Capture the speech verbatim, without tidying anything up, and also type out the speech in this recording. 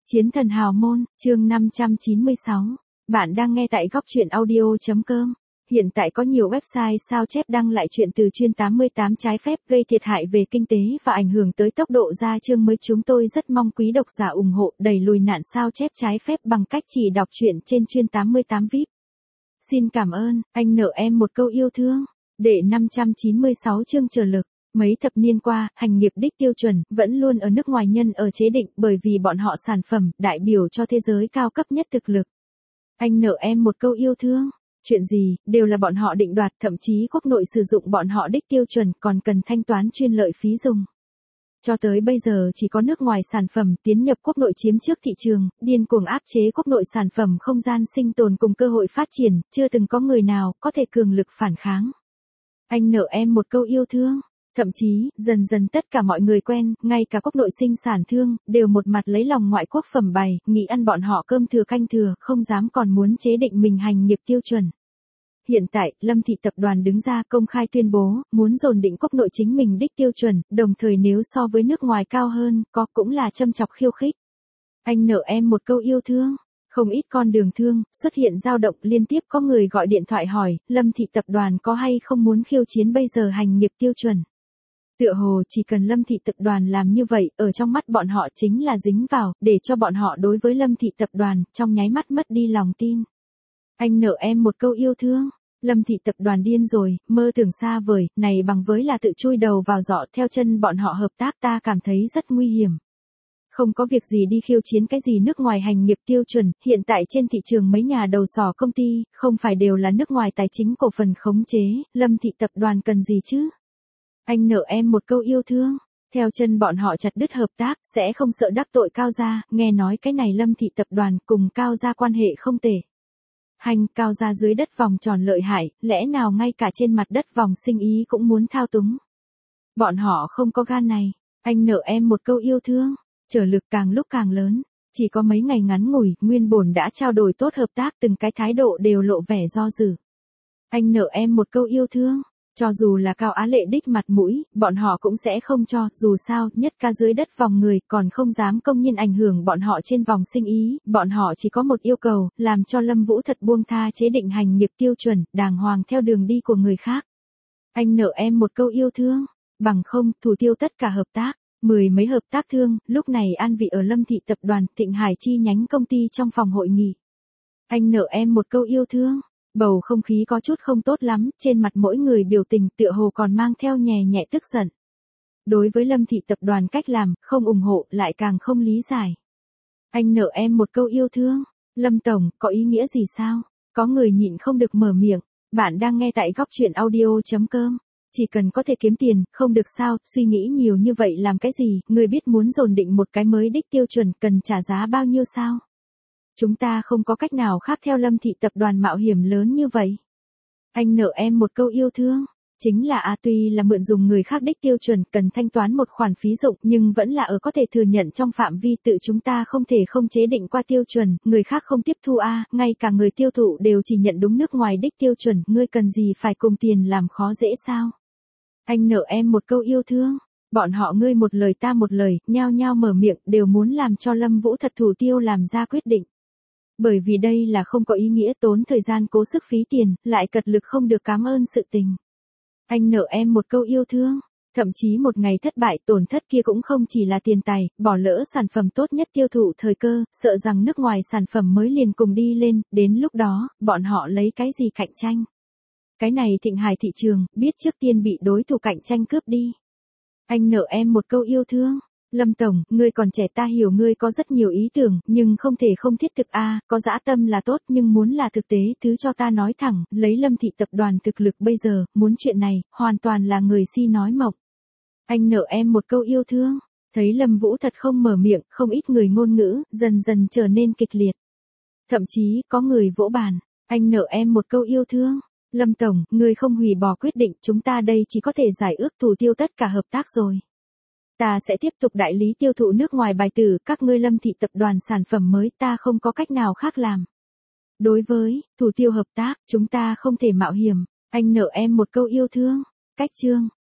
Chiến thần hào môn, chương năm trăm chín mươi sáu. Bạn đang nghe tại góc truyện audio.com. Hiện tại có nhiều website sao chép đăng lại chuyện từ chuyên tám mươi tám trái phép gây thiệt hại về kinh tế và ảnh hưởng tới tốc độ ra chương mới. Chúng tôi rất mong quý độc giả ủng hộ đẩy lùi nạn sao chép trái phép bằng cách chỉ đọc truyện trên chuyên tám mươi tám vi ai pi. Xin cảm ơn, anh nợ em một câu yêu thương. Đệ năm trăm chín mươi sáu chương trợ lực. Mấy thập niên qua, hành nghiệp đích tiêu chuẩn vẫn luôn ở nước ngoài nhân ở chế định bởi vì bọn họ sản phẩm đại biểu cho thế giới cao cấp nhất thực lực. Anh nợ em một câu yêu thương. Chuyện gì, đều là bọn họ định đoạt, thậm chí quốc nội sử dụng bọn họ đích tiêu chuẩn còn cần thanh toán chuyên lợi phí dùng. Cho tới bây giờ chỉ có nước ngoài sản phẩm tiến nhập quốc nội chiếm trước thị trường, điên cuồng áp chế quốc nội sản phẩm không gian sinh tồn cùng cơ hội phát triển, chưa từng có người nào có thể cường lực phản kháng. Anh nợ em một câu yêu thương. Thậm chí, dần dần tất cả mọi người quen, ngay cả quốc nội sinh sản thương, đều một mặt lấy lòng ngoại quốc phẩm bày, nghĩ ăn bọn họ cơm thừa canh thừa, không dám còn muốn chế định mình hành nghiệp tiêu chuẩn. Hiện tại, Lâm Thị tập đoàn đứng ra công khai tuyên bố, muốn dồn định quốc nội chính mình đích tiêu chuẩn, đồng thời nếu so với nước ngoài cao hơn, có cũng là châm chọc khiêu khích. Anh nợ em một câu yêu thương. Không ít con đường thương, xuất hiện dao động liên tiếp có người gọi điện thoại hỏi, Lâm Thị tập đoàn có hay không muốn khiêu chiến bây giờ hành nghiệp tiêu chuẩn. Tựa hồ chỉ cần Lâm Thị tập đoàn làm như vậy, ở trong mắt bọn họ chính là dính vào, để cho bọn họ đối với Lâm Thị tập đoàn, trong nháy mắt mất đi lòng tin. Anh nợ em một câu yêu thương. Lâm Thị tập đoàn điên rồi, mơ tưởng xa vời, này bằng với là tự chui đầu vào giỏ theo chân bọn họ hợp tác, ta cảm thấy rất nguy hiểm. Không có việc gì đi khiêu chiến cái gì nước ngoài hành nghiệp tiêu chuẩn, hiện tại trên thị trường mấy nhà đầu sỏ công ty, không phải đều là nước ngoài tài chính cổ phần khống chế, Lâm Thị tập đoàn cần gì chứ? Anh nợ em một câu yêu thương. Theo chân bọn họ chặt đứt hợp tác, sẽ không sợ đắc tội Cao gia, nghe nói cái này Lâm Thị tập đoàn cùng Cao gia quan hệ không tệ. Hành, Cao gia dưới đất vòng tròn lợi hại, lẽ nào ngay cả trên mặt đất vòng sinh ý cũng muốn thao túng. Bọn họ không có gan này. Anh nợ em một câu yêu thương. Trở lực càng lúc càng lớn. Chỉ có mấy ngày ngắn ngủi, nguyên bổn đã trao đổi tốt hợp tác, từng cái thái độ đều lộ vẻ do dự. Anh nợ em một câu yêu thương. Cho dù là Cao Á Lệ đích mặt mũi, bọn họ cũng sẽ không cho, dù sao, nhất ca dưới đất vòng người, còn không dám công nhiên ảnh hưởng bọn họ trên vòng sinh ý, bọn họ chỉ có một yêu cầu, làm cho Lâm Vũ thật buông tha chế định hành nghiệp tiêu chuẩn, đàng hoàng theo đường đi của người khác. Anh nợ em một câu yêu thương, bằng không, thủ tiêu tất cả hợp tác, mười mấy hợp tác thương, lúc này an vị ở Lâm Thị tập đoàn, Thịnh Hải chi nhánh công ty trong phòng hội nghị. Anh nợ em một câu yêu thương. Bầu không khí có chút không tốt lắm, trên mặt mỗi người biểu tình tựa hồ còn mang theo nhẹ nhẹ tức giận. Đối với Lâm Thị tập đoàn cách làm, không ủng hộ, lại càng không lý giải. Anh nợ em một câu yêu thương. Lâm Tổng, có ý nghĩa gì sao? Có người nhịn không được mở miệng. Bạn đang nghe tại góc truyện audio.com. Chỉ cần có thể kiếm tiền, không được sao, suy nghĩ nhiều như vậy làm cái gì, người biết muốn dồn định một cái mới đích tiêu chuẩn cần trả giá bao nhiêu sao? Chúng ta không có cách nào khác theo Lâm Thị tập đoàn mạo hiểm lớn như vậy. Anh nợ em một câu yêu thương. Chính là à tuy là mượn dùng người khác đích tiêu chuẩn cần thanh toán một khoản phí dụng nhưng vẫn là ở có thể thừa nhận trong phạm vi tự chúng ta không thể không chế định qua tiêu chuẩn, người khác không tiếp thu a à, ngay cả người tiêu thụ đều chỉ nhận đúng nước ngoài đích tiêu chuẩn, ngươi cần gì phải cùng tiền làm khó dễ sao? Anh nợ em một câu yêu thương. Bọn họ ngươi một lời ta một lời, nhao nhao mở miệng đều muốn làm cho Lâm Vũ thật thủ tiêu làm ra quyết định. Bởi vì đây là không có ý nghĩa tốn thời gian cố sức phí tiền, lại cật lực không được cảm ơn sự tình. Anh nợ em một câu yêu thương. Thậm chí một ngày thất bại tổn thất kia cũng không chỉ là tiền tài, bỏ lỡ sản phẩm tốt nhất tiêu thụ thời cơ, sợ rằng nước ngoài sản phẩm mới liền cùng đi lên, đến lúc đó, bọn họ lấy cái gì cạnh tranh. Cái này Thịnh Hải thị trường, biết trước tiên bị đối thủ cạnh tranh cướp đi. Anh nợ em một câu yêu thương. Lâm Tổng, ngươi còn trẻ ta hiểu ngươi có rất nhiều ý tưởng, nhưng không thể không thiết thực a à, có dã tâm là tốt nhưng muốn là thực tế, thứ cho ta nói thẳng, lấy Lâm Thị tập đoàn thực lực bây giờ, muốn chuyện này, hoàn toàn là người si nói mộng. Anh nợ em một câu yêu thương. Thấy Lâm Vũ thật không mở miệng, không ít người ngôn ngữ, dần dần trở nên kịch liệt. Thậm chí, có người vỗ bàn. Anh nợ em một câu yêu thương. Lâm Tổng, ngươi không hủy bỏ quyết định, chúng ta đây chỉ có thể giải ước thủ tiêu tất cả hợp tác rồi. Ta sẽ tiếp tục đại lý tiêu thụ nước ngoài bài tử, các ngươi Lâm Thị tập đoàn sản phẩm mới, ta không có cách nào khác làm. Đối với thủ tiêu hợp tác, chúng ta không thể mạo hiểm. Anh nợ em một câu yêu thương. Cách chương.